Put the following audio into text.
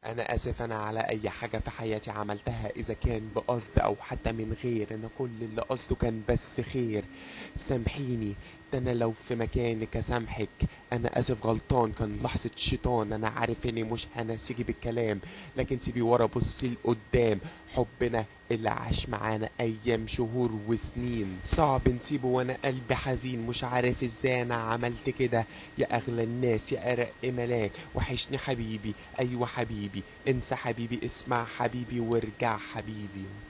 انا اسف انا على اي حاجة في حياتي عملتها، اذا كان بقصد او حتى من غير. انا كل اللي قصده كان بس خير. سامحيني، ده انا لو في مكانك اسامحك. انا اسف غلطان، كان لحظة شيطان. انا عارف اني مش هنسيجي بالكلام، لكن سيبي ورا بصي لقدام. حبنا اللي عاش معانا ايام شهور وسنين صعب نسيبه، وانا قلبي حزين مش عارف ازاي انا عملت كده. يا اغلى الناس يا ارق ملاك، وحشني حبيبي، ايوه حبيبي، انسى حبيبي، اسمع حبيبي وارجع حبيبي.